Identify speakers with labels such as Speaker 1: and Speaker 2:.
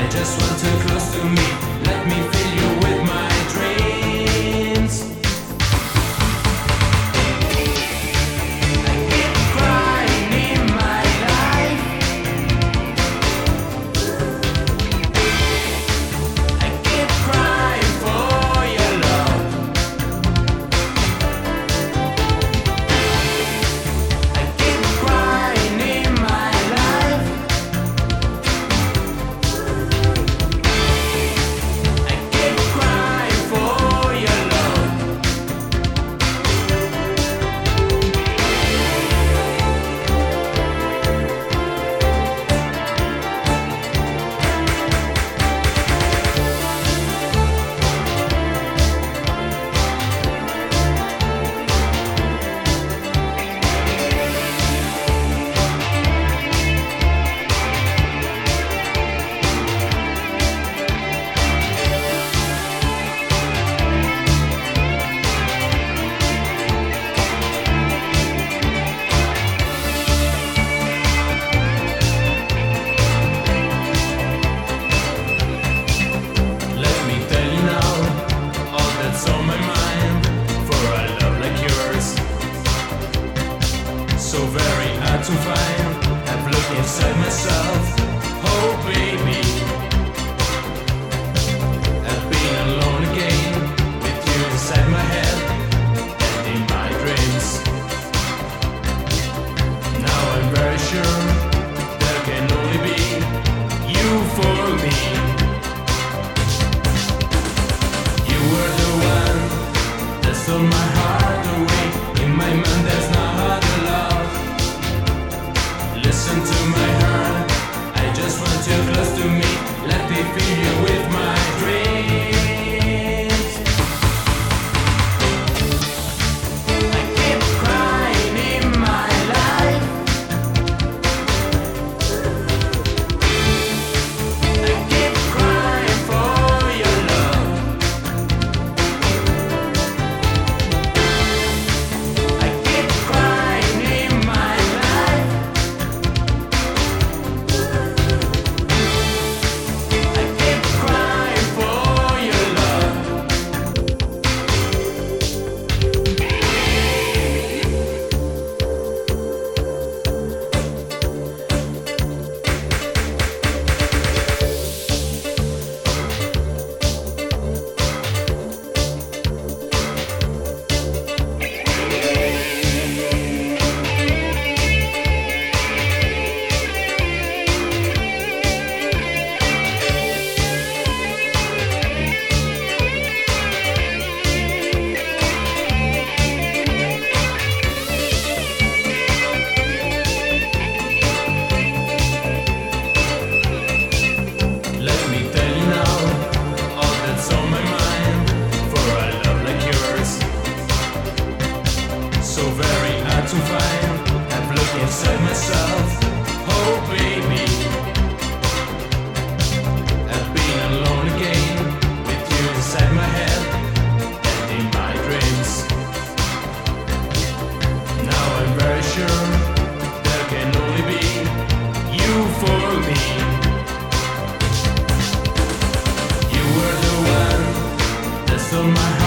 Speaker 1: just want you close to me. Let me fill you with my dreams. I keep crying in my life. I keep crying for your love. I keep crying in my life. I keep crying for your love. Let me tell you now all that's on my mind. For a love like yours, so very hard to find. I've looked inside myself, oh baby. I've been alone again, with you inside my head and in my dreams. Now I'm very sure there can only be you for me. You were the one that stole my heart away. In my mind there's no other love. Listen to my heart, I just want you close to me. Let me fill you with my dreams. I keep crying in my life. I keep crying for your love. I keep crying in my life. I keep crying for your love. Let me tell you now all that's on my mind. For a love like yours, so very hard to find. I've looked inside myself, oh baby. I've been alone again, with you inside my head and in my dreams. Now I'm very sure there can only be you for me. You were the one that stole my